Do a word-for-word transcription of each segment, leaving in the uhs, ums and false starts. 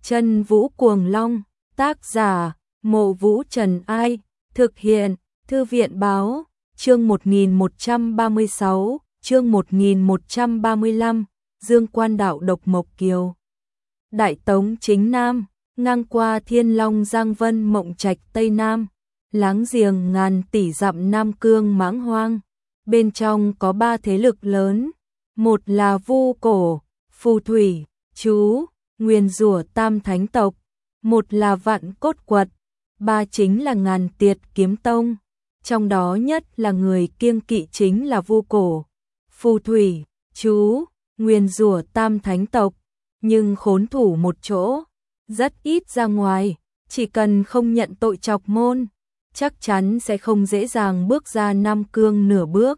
Chân Vũ Cuồng Long, tác giả, Mộ Vũ Trần Ai, thực hiện, Thư viện Báo, chương một nghìn một trăm ba mươi sáu, chương một nghìn một trăm ba mươi lăm, Dương Quan Đạo Độc Mộc Kiều. Đại Tống chính Nam, ngang qua Thiên Long Giang Vân Mộng Trạch Tây Nam, láng giềng ngàn tỷ dặm Nam Cương Mãng Hoang. Bên trong có ba thế lực lớn, một là Vu Cổ, Phù Thủy, Chú, Nguyền Rủa Tam Thánh Tộc, một là Vạn Cốt Quật, ba chính là Ngàn Tiệt Kiếm Tông. Trong đó nhất là người kiêng kỵ chính là Vu Cổ, Phù Thủy, Chú, Nguyền Rủa Tam Thánh Tộc, nhưng khốn thủ một chỗ, rất ít ra ngoài, chỉ cần không nhận tội chọc môn, chắc chắn sẽ không dễ dàng bước ra Nam Cương nửa bước.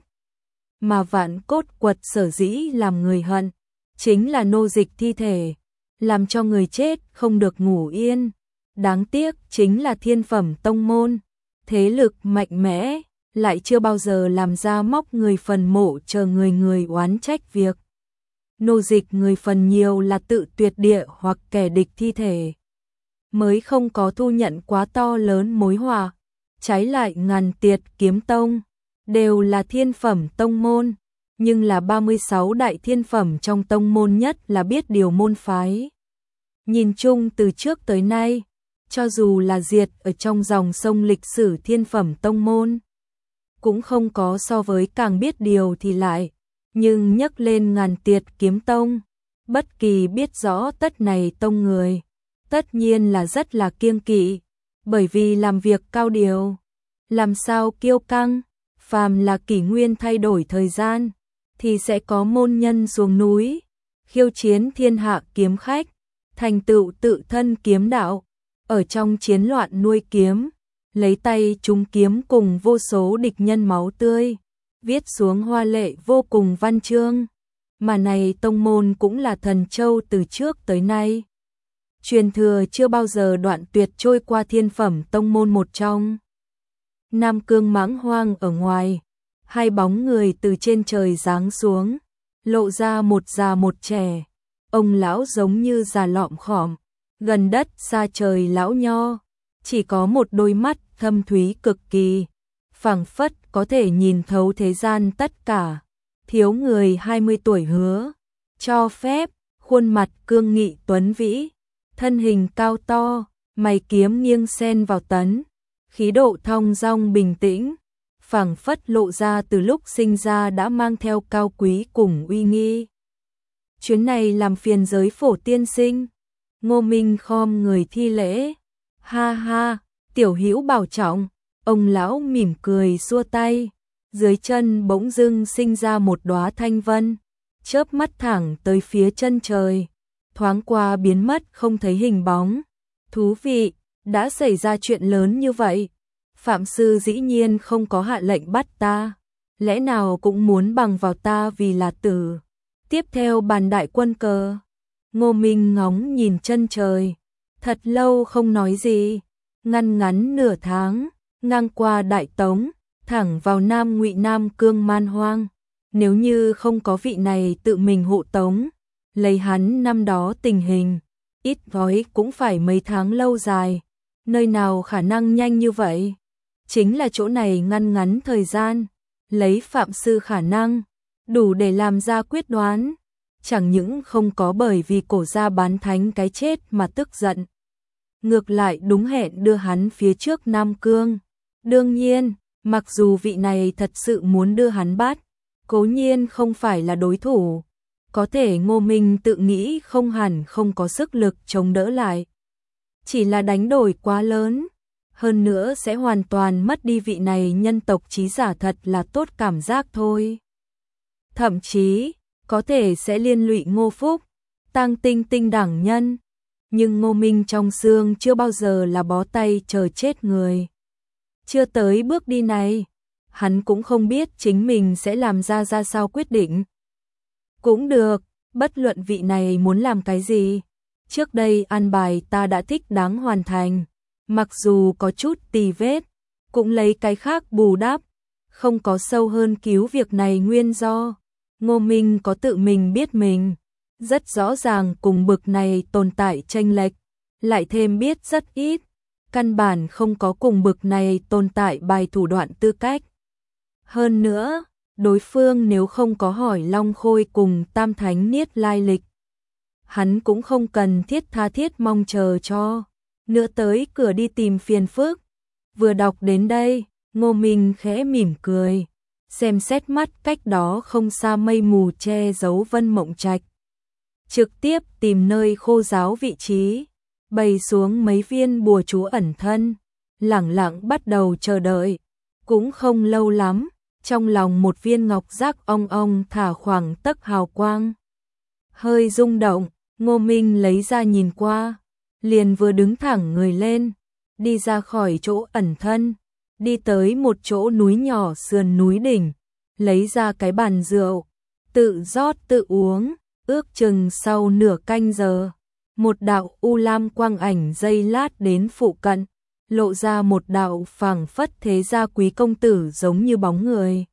Mà Vạn Cốt Quật sở dĩ làm người hận, chính là nô dịch thi thể, làm cho người chết không được ngủ yên. Đáng tiếc chính là thiên phẩm tông môn, thế lực mạnh mẽ, lại chưa bao giờ làm ra móc người phần mộ chờ người người oán trách việc. Nô dịch người phần nhiều là tự tuyệt địa hoặc kẻ địch thi thể, mới không có thu nhận quá to lớn mối họa. Trái lại Ngàn Tiệt Kiếm Tông, đều là thiên phẩm tông môn, nhưng là ba mươi sáu đại thiên phẩm trong tông môn nhất là biết điều môn phái. Nhìn chung từ trước tới nay, cho dù là diệt ở trong dòng sông lịch sử thiên phẩm tông môn, cũng không có so với càng biết điều thì lại, nhưng nhắc lên Ngàn Tiệt Kiếm Tông, bất kỳ biết rõ tất này tông người, tất nhiên là rất là kiêng kỵ, bởi vì làm việc cao điều, làm sao kiêu căng, phàm là kỷ nguyên thay đổi thời gian, thì sẽ có môn nhân xuống núi, khiêu chiến thiên hạ kiếm khách, thành tựu tự thân kiếm đạo, ở trong chiến loạn nuôi kiếm, lấy tay trúng kiếm cùng vô số địch nhân máu tươi, viết xuống hoa lệ vô cùng văn chương. Mà này tông môn cũng là thần châu từ trước tới nay, truyền thừa chưa bao giờ đoạn tuyệt trôi qua thiên phẩm tông môn một trong. Nam Cương Mãng Hoang ở ngoài, hai bóng người từ trên trời giáng xuống, lộ ra một già một trẻ. Ông lão giống như già lọm khọm, gần đất xa trời lão nho, chỉ có một đôi mắt thâm thúy cực kỳ, phảng phất có thể nhìn thấu thế gian tất cả. Thiếu người hai mươi tuổi hứa, cho phép, khuôn mặt cương nghị tuấn vĩ, thân hình cao to, mày kiếm nghiêng xen vào tấn, khí độ thong dong bình tĩnh, phảng phất lộ ra từ lúc sinh ra đã mang theo cao quý cùng uy nghi. Chuyến này làm phiền giới Phổ tiên sinh. Ngô Minh khom người thi lễ. Ha ha, tiểu hữu bảo trọng. Ông lão mỉm cười xua tay, dưới chân bỗng dưng sinh ra một đóa thanh vân, chớp mắt thẳng tới phía chân trời, thoáng qua biến mất không thấy hình bóng. Thú vị, đã xảy ra chuyện lớn như vậy. Phạm sư dĩ nhiên không có hạ lệnh bắt ta, lẽ nào cũng muốn bằng vào ta vì là tử. Tiếp theo bàn đại quân cờ. Ngô Minh ngóng nhìn chân trời, thật lâu không nói gì. Ngăn ngắn nửa tháng, ngang qua Đại Tống, thẳng vào Nam Ngụy Nam Cương Man Hoang. Nếu như không có vị này tự mình hộ tống, lấy hắn năm đó tình hình, ít nói cũng phải mấy tháng lâu dài. Nơi nào khả năng nhanh như vậy? Chính là chỗ này ngăn ngắn thời gian, lấy phạm sư khả năng, đủ để làm ra quyết đoán. Chẳng những không có bởi vì cổ gia bán thánh cái chết mà tức giận, ngược lại đúng hẹn đưa hắn phía trước Nam Cương. Đương nhiên, mặc dù vị này thật sự muốn đưa hắn bắt, cố nhiên không phải là đối thủ, có thể Ngô Minh tự nghĩ không hẳn không có sức lực chống đỡ lại. Chỉ là đánh đổi quá lớn, hơn nữa sẽ hoàn toàn mất đi vị này nhân tộc trí giả thật là tốt cảm giác thôi. Thậm chí, có thể sẽ liên lụy Ngô Phúc, Tang Tinh Tinh đẳng nhân, nhưng Ngô Minh trong xương chưa bao giờ là bó tay chờ chết người. Chưa tới bước đi này, hắn cũng không biết chính mình sẽ làm ra ra sao quyết định. Cũng được, bất luận vị này muốn làm cái gì, trước đây an bài ta đã thích đáng hoàn thành, mặc dù có chút tì vết, cũng lấy cái khác bù đắp, không có sâu hơn cứu việc này nguyên do. Ngô Minh có tự mình biết mình, rất rõ ràng cùng bực này tồn tại chênh lệch, lại thêm biết rất ít, căn bản không có cùng bực này tồn tại bài thủ đoạn tư cách. Hơn nữa, đối phương nếu không có hỏi Long Khôi cùng Tam Thánh Niết lai lịch, hắn cũng không cần thiết tha thiết mong chờ cho nữa tới cửa đi tìm phiền phức. Vừa đọc đến đây, Ngô Minh khẽ mỉm cười, xem xét mắt cách đó không xa mây mù che giấu Vân Mộng Trạch, trực tiếp tìm nơi khô ráo vị trí, bày xuống mấy viên bùa chú ẩn thân, lẳng lặng bắt đầu chờ đợi. Cũng không lâu lắm, trong lòng một viên ngọc giác ong ong thả khoảng tấc hào quang, hơi rung động. Ngô Minh lấy ra nhìn qua, liền vừa đứng thẳng người lên, đi ra khỏi chỗ ẩn thân, đi tới một chỗ núi nhỏ sườn núi đỉnh, lấy ra cái bàn rượu, tự rót tự uống. Ước chừng sau nửa canh giờ, một đạo u lam quang ảnh giây lát đến phụ cận, lộ ra một đạo phảng phất thế gia quý công tử giống như bóng người.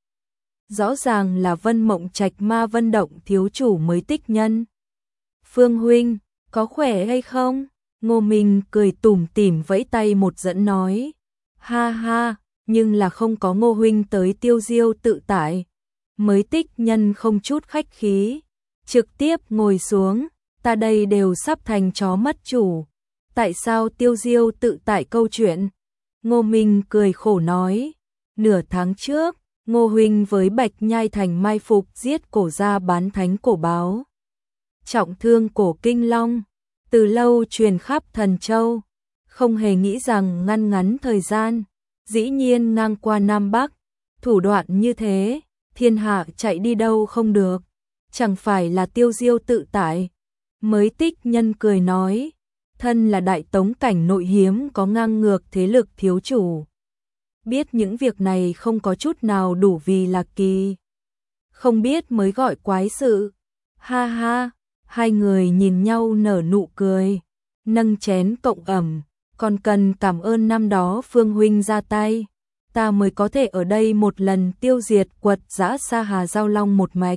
Rõ ràng là Vân Mộng Trạch Ma Vân Động thiếu chủ Mới Tích Nhân. Phương huynh, có khỏe hay không? Ngô Minh cười tủm tỉm vẫy tay một dẫn nói. Ha ha, nhưng là không có Ngô huynh tới tiêu diêu tự tại. Mới Tích Nhân không chút khách khí, trực tiếp ngồi xuống, ta đây đều sắp thành chó mất chủ. Tại sao tiêu diêu tự tại câu chuyện? Ngô Minh cười khổ nói. Nửa tháng trước, Ngô huynh với Bạch Nhai Thành mai phục giết cổ gia bán thánh cổ báo, trọng thương cổ Kinh Long, từ lâu truyền khắp Thần Châu, không hề nghĩ rằng ngăn ngắn thời gian, dĩ nhiên ngang qua Nam Bắc, thủ đoạn như thế, thiên hạ chạy đi đâu không được, chẳng phải là tiêu diêu tự tại. Mới Tích Nhân cười nói, thân là đại tống cảnh nội hiếm có ngang ngược thế lực thiếu chủ, biết những việc này không có chút nào đủ vì là kỳ, không biết mới gọi quái sự. Ha ha. Hai người nhìn nhau nở nụ cười, nâng chén cộng ẩm, còn cần cảm ơn năm đó Phương huynh ra tay, ta mới có thể ở đây một lần tiêu diệt quật dã Sa Hà Giao Long một mạch.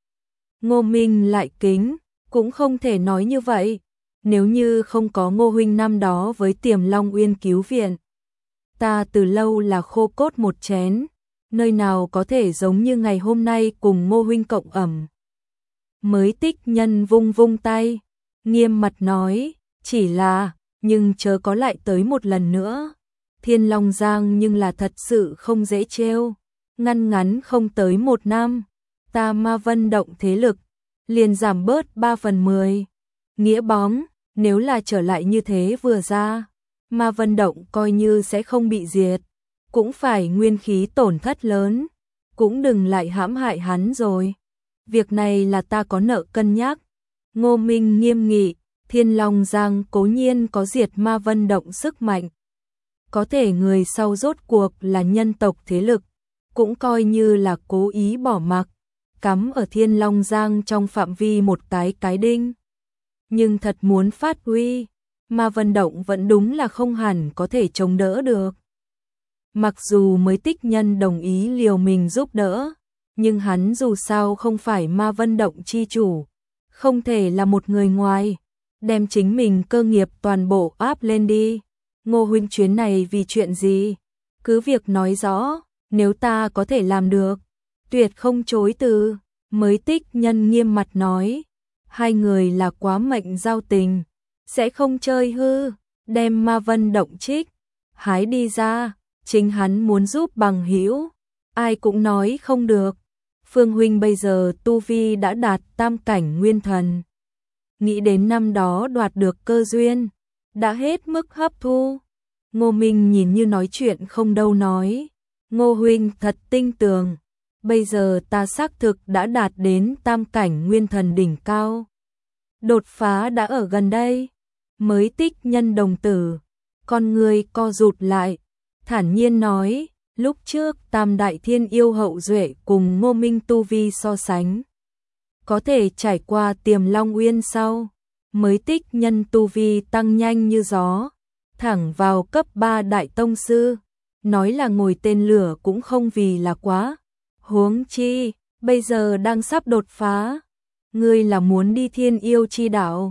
Ngô Minh lại kính, cũng không thể nói như vậy, nếu như không có Ngô huynh năm đó với Tiềm Long Uyên cứu viện, ta từ lâu là khô cốt một chén, nơi nào có thể giống như ngày hôm nay cùng Ngô huynh cộng ẩm. Mới Tích Nhân vung vung tay, nghiêm mặt nói, chỉ là, nhưng chớ có lại tới một lần nữa. Thiên Long Giang nhưng là thật sự không dễ trêu, ngăn ngắn không tới một năm, ta Ma Vân Động thế lực, liền giảm bớt ba phần mười. Nghĩa bóng, nếu là trở lại như thế vừa ra, Ma Vân Động coi như sẽ không bị diệt, cũng phải nguyên khí tổn thất lớn, cũng đừng lại hãm hại hắn rồi. Việc này là ta có nợ cân nhắc. Ngô Minh nghiêm nghị, Thiên Long Giang cố nhiên có diệt Ma Vân Động sức mạnh, có thể người sau rốt cuộc là nhân tộc thế lực, cũng coi như là cố ý bỏ mặc, cắm ở Thiên Long Giang trong phạm vi một cái cái đinh. Nhưng thật muốn phát huy, Ma Vân Động vẫn đúng là không hẳn có thể chống đỡ được. Mặc dù Mới Tích Nhân đồng ý liều mình giúp đỡ, nhưng hắn dù sao không phải Ma Vân Động chi chủ, không thể là một người ngoài, đem chính mình cơ nghiệp toàn bộ áp lên đi. Ngô huynh chuyến này vì chuyện gì? Cứ việc nói rõ, nếu ta có thể làm được, tuyệt không chối từ. Mới Tích Nhân nghiêm mặt nói, hai người là quá mệnh giao tình, sẽ không chơi hư, đem Ma Vân Động trích, hái đi ra, chính hắn muốn giúp bằng hữu, ai cũng nói không được. Phương huynh bây giờ tu vi đã đạt tam cảnh nguyên thần, nghĩ đến năm đó đoạt được cơ duyên, đã hết mức hấp thu. Ngô Minh nhìn như nói chuyện không đâu nói, Ngô huynh thật tinh tường, bây giờ ta xác thực đã đạt đến tam cảnh nguyên thần đỉnh cao, đột phá đã ở gần đây. Mới Tích Nhân đồng tử, con người co rụt lại, thản nhiên nói, lúc trước tam đại thiên yêu hậu duệ cùng Ngô Minh tu vi so sánh, có thể trải qua Tiềm Long Uyên sau, Mới Tích Nhân tu vi tăng nhanh như gió, thẳng vào cấp ba đại tông sư, nói là ngồi tên lửa cũng không vì là quá. Huống chi, bây giờ đang sắp đột phá, ngươi là muốn đi Thiên Yêu chi đảo,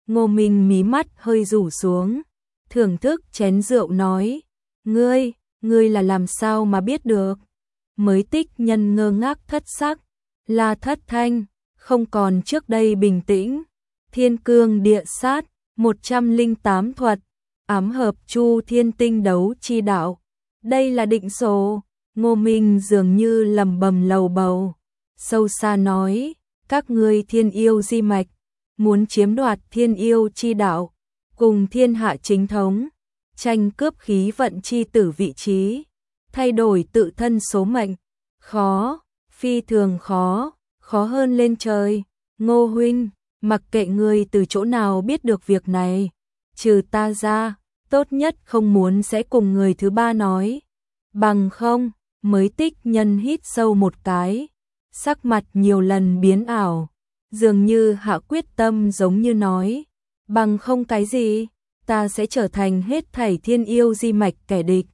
Ngô Minh mí mắt hơi rủ xuống, thưởng thức chén rượu nói, ngươi, ngươi là làm sao mà biết được? Mới Tích Nhân ngơ ngác thất sắc, La Thất Thanh, không còn trước đây bình tĩnh, thiên cương địa sát, một trăm linh tám thuật, ám hợp chu thiên tinh đấu chi đạo. Đây là định số. Ngô Minh dường như lầm bầm lầu bầu, sâu xa nói, các ngươi thiên yêu di mạch, muốn chiếm đoạt thiên yêu chi đạo, cùng thiên hạ chính thống, tranh cướp khí vận chi tử vị trí, thay đổi tự thân số mệnh, khó, phi thường khó, khó hơn lên trời. Ngô huynh, mặc kệ ngươi từ chỗ nào biết được việc này, trừ ta ra, tốt nhất không muốn sẽ cùng người thứ ba nói, bằng không. Mới Tích Nhân hít sâu một cái, sắc mặt nhiều lần biến ảo, dường như hạ quyết tâm giống như nói, bằng không cái gì, ta sẽ trở thành hết thảy thiên yêu di mạch kẻ địch.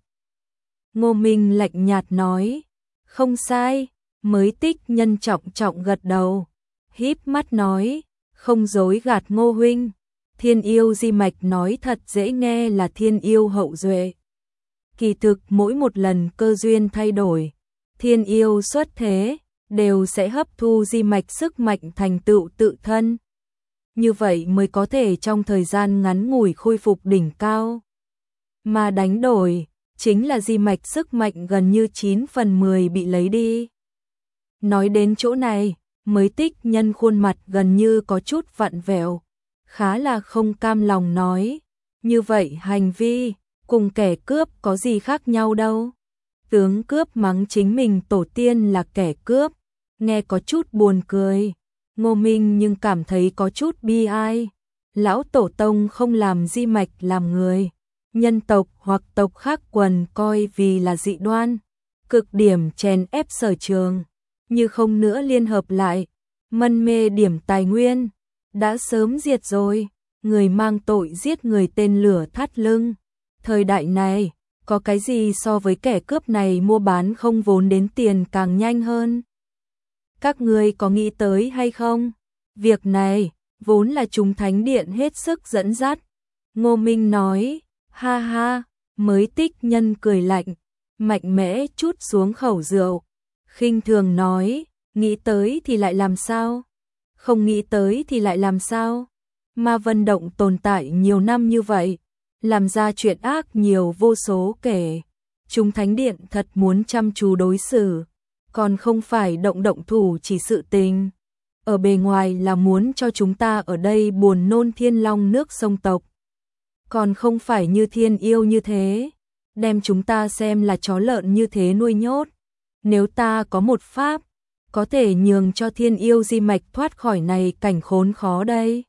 Ngô Minh lạnh nhạt nói, không sai. Mới Tích Nhân trọng trọng gật đầu, híp mắt nói, không dối gạt Ngô huynh, thiên yêu di mạch nói thật dễ nghe là thiên yêu hậu duệ. Kỳ thực mỗi một lần cơ duyên thay đổi, thiên yêu xuất thế, đều sẽ hấp thu di mạch sức mạnh thành tựu tự thân. Như vậy mới có thể trong thời gian ngắn ngủi khôi phục đỉnh cao. Mà đánh đổi, chính là di mạch sức mạnh gần như chín phần mười bị lấy đi. Nói đến chỗ này, Mới Tích Nhân khuôn mặt gần như có chút vặn vẹo, khá là không cam lòng nói, như vậy hành vi cùng kẻ cướp có gì khác nhau đâu. Tướng cướp mắng chính mình tổ tiên là kẻ cướp, nghe có chút buồn cười. Ngô Minh nhưng cảm thấy có chút bi ai. Lão tổ tông không làm di mạch làm người, nhân tộc hoặc tộc khác quần coi vì là dị đoan, cực điểm chèn ép Sở Trường, như không nữa liên hợp lại, mân mê điểm tài nguyên, đã sớm diệt rồi, người mang tội giết người tên lửa thắt lưng. Thời đại này, có cái gì so với kẻ cướp này mua bán không vốn đến tiền càng nhanh hơn? Các ngươi có nghĩ tới hay không? Việc này, vốn là chúng thánh điện hết sức dẫn dắt. Ngô Minh nói, ha ha. Mới Tích Nhân cười lạnh, mạnh mẽ chút xuống khẩu rượu, khinh thường nói, nghĩ tới thì lại làm sao? Không nghĩ tới thì lại làm sao? Ma Vân Động tồn tại nhiều năm như vậy, làm ra chuyện ác nhiều vô số kể. Chúng thánh điện thật muốn chăm chú đối xử, còn không phải động động thủ chỉ sự tình. Ở bề ngoài là muốn cho chúng ta ở đây buồn nôn thiên long nước sông tộc, còn không phải như thiên yêu như thế, đem chúng ta xem là chó lợn như thế nuôi nhốt. Nếu ta có một pháp, có thể nhường cho thiên yêu di mạch thoát khỏi này cảnh khốn khó đây.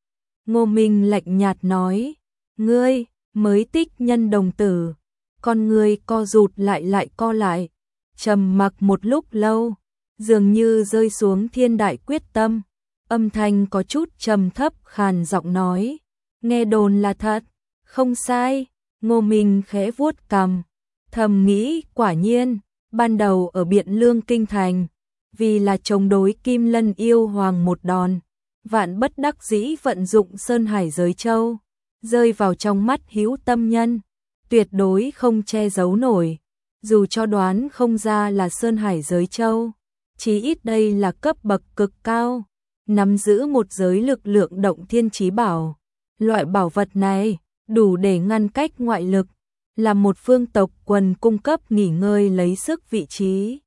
Ngô Minh lạnh nhạt nói, ngươi, Mới Tích Nhân đồng tử, con ngươi co rụt lại lại co lại, trầm mặc một lúc lâu, dường như rơi xuống thiên đại quyết tâm, âm thanh có chút trầm thấp khàn giọng nói, nghe đồn là thật, không sai. Ngô Minh khẽ vuốt cằm, thầm nghĩ quả nhiên, ban đầu ở Biện Lương Kinh Thành, vì là chống đối Kim Lân yêu hoàng một đòn, vạn bất đắc dĩ vận dụng Sơn Hải Giới Châu, rơi vào trong mắt hữu tâm nhân, tuyệt đối không che giấu nổi, dù cho đoán không ra là Sơn Hải Giới Châu, chí ít đây là cấp bậc cực cao, nắm giữ một giới lực lượng động thiên chí bảo. Loại bảo vật này đủ để ngăn cách ngoại lực, là một phương tộc quần cung cấp nghỉ ngơi lấy sức vị trí.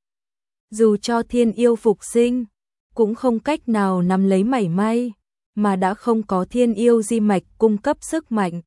Dù cho thiên yêu phục sinh, cũng không cách nào nắm lấy mảy may, mà đã không có thiên yêu di mạch cung cấp sức mạnh.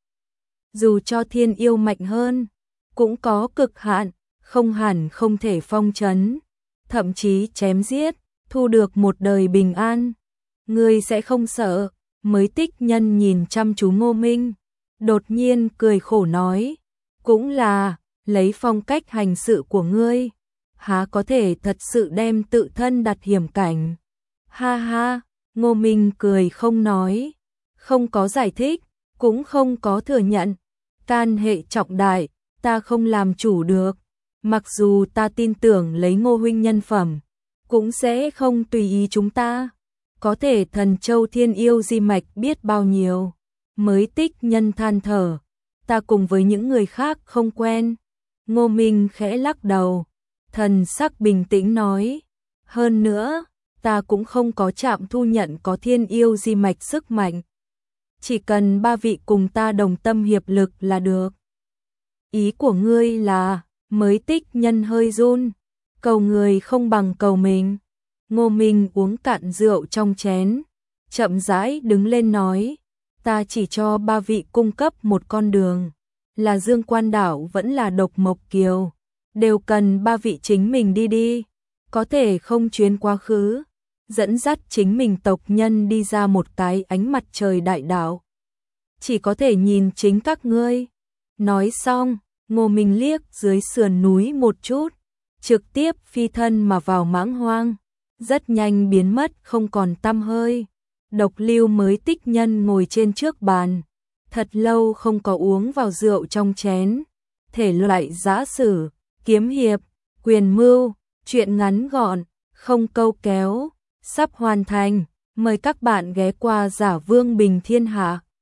Dù cho thiên yêu mạnh hơn, cũng có cực hạn, không hẳn không thể phong trấn, thậm chí chém giết, thu được một đời bình an. Ngươi sẽ không sợ? Mới Tích Nhân nhìn chăm chú Ngô Minh, đột nhiên cười khổ nói, cũng là, lấy phong cách hành sự của ngươi, há có thể thật sự đem tự thân đặt hiểm cảnh. Ha ha. Ngô Minh cười không nói, không có giải thích, cũng không có thừa nhận. Can hệ trọng đại, ta không làm chủ được, mặc dù ta tin tưởng lấy Ngô huynh nhân phẩm, cũng sẽ không tùy ý chúng ta. Có thể Thần Châu thiên yêu di mạch biết bao nhiêu. Mới tích nhân than thở, ta cùng với những người khác không quen. Ngô Minh khẽ lắc đầu, thần sắc bình tĩnh nói, hơn nữa, ta cũng không có Trạm Thu Nhận có thiên yêu di mạch sức mạnh. Chỉ cần ba vị cùng ta đồng tâm hiệp lực là được. Ý của ngươi là, mới tích nhân hơi run, cầu người không bằng cầu mình. Ngô Minh uống cạn rượu trong chén, chậm rãi đứng lên nói, ta chỉ cho ba vị cung cấp một con đường, là Dương Quan Đảo vẫn là Độc Mộc Kiều, đều cần ba vị chính mình đi đi, có thể không chuyến quá khứ, dẫn dắt chính mình tộc nhân đi ra một cái ánh mặt trời đại đạo. Chỉ có thể nhìn chính các ngươi. Nói xong, Ngô Minh liếc dưới sườn núi một chút, trực tiếp phi thân mà vào mãng hoang, rất nhanh biến mất không còn tăm hơi. Độc Lưu mới tích nhân ngồi trên trước bàn, thật lâu không có uống vào rượu trong chén. Thể loại giã sử, kiếm hiệp, quyền mưu, chuyện ngắn gọn, không câu kéo, sắp hoàn thành. Mời các bạn ghé qua Giả Vương Bình Thiên Hạ.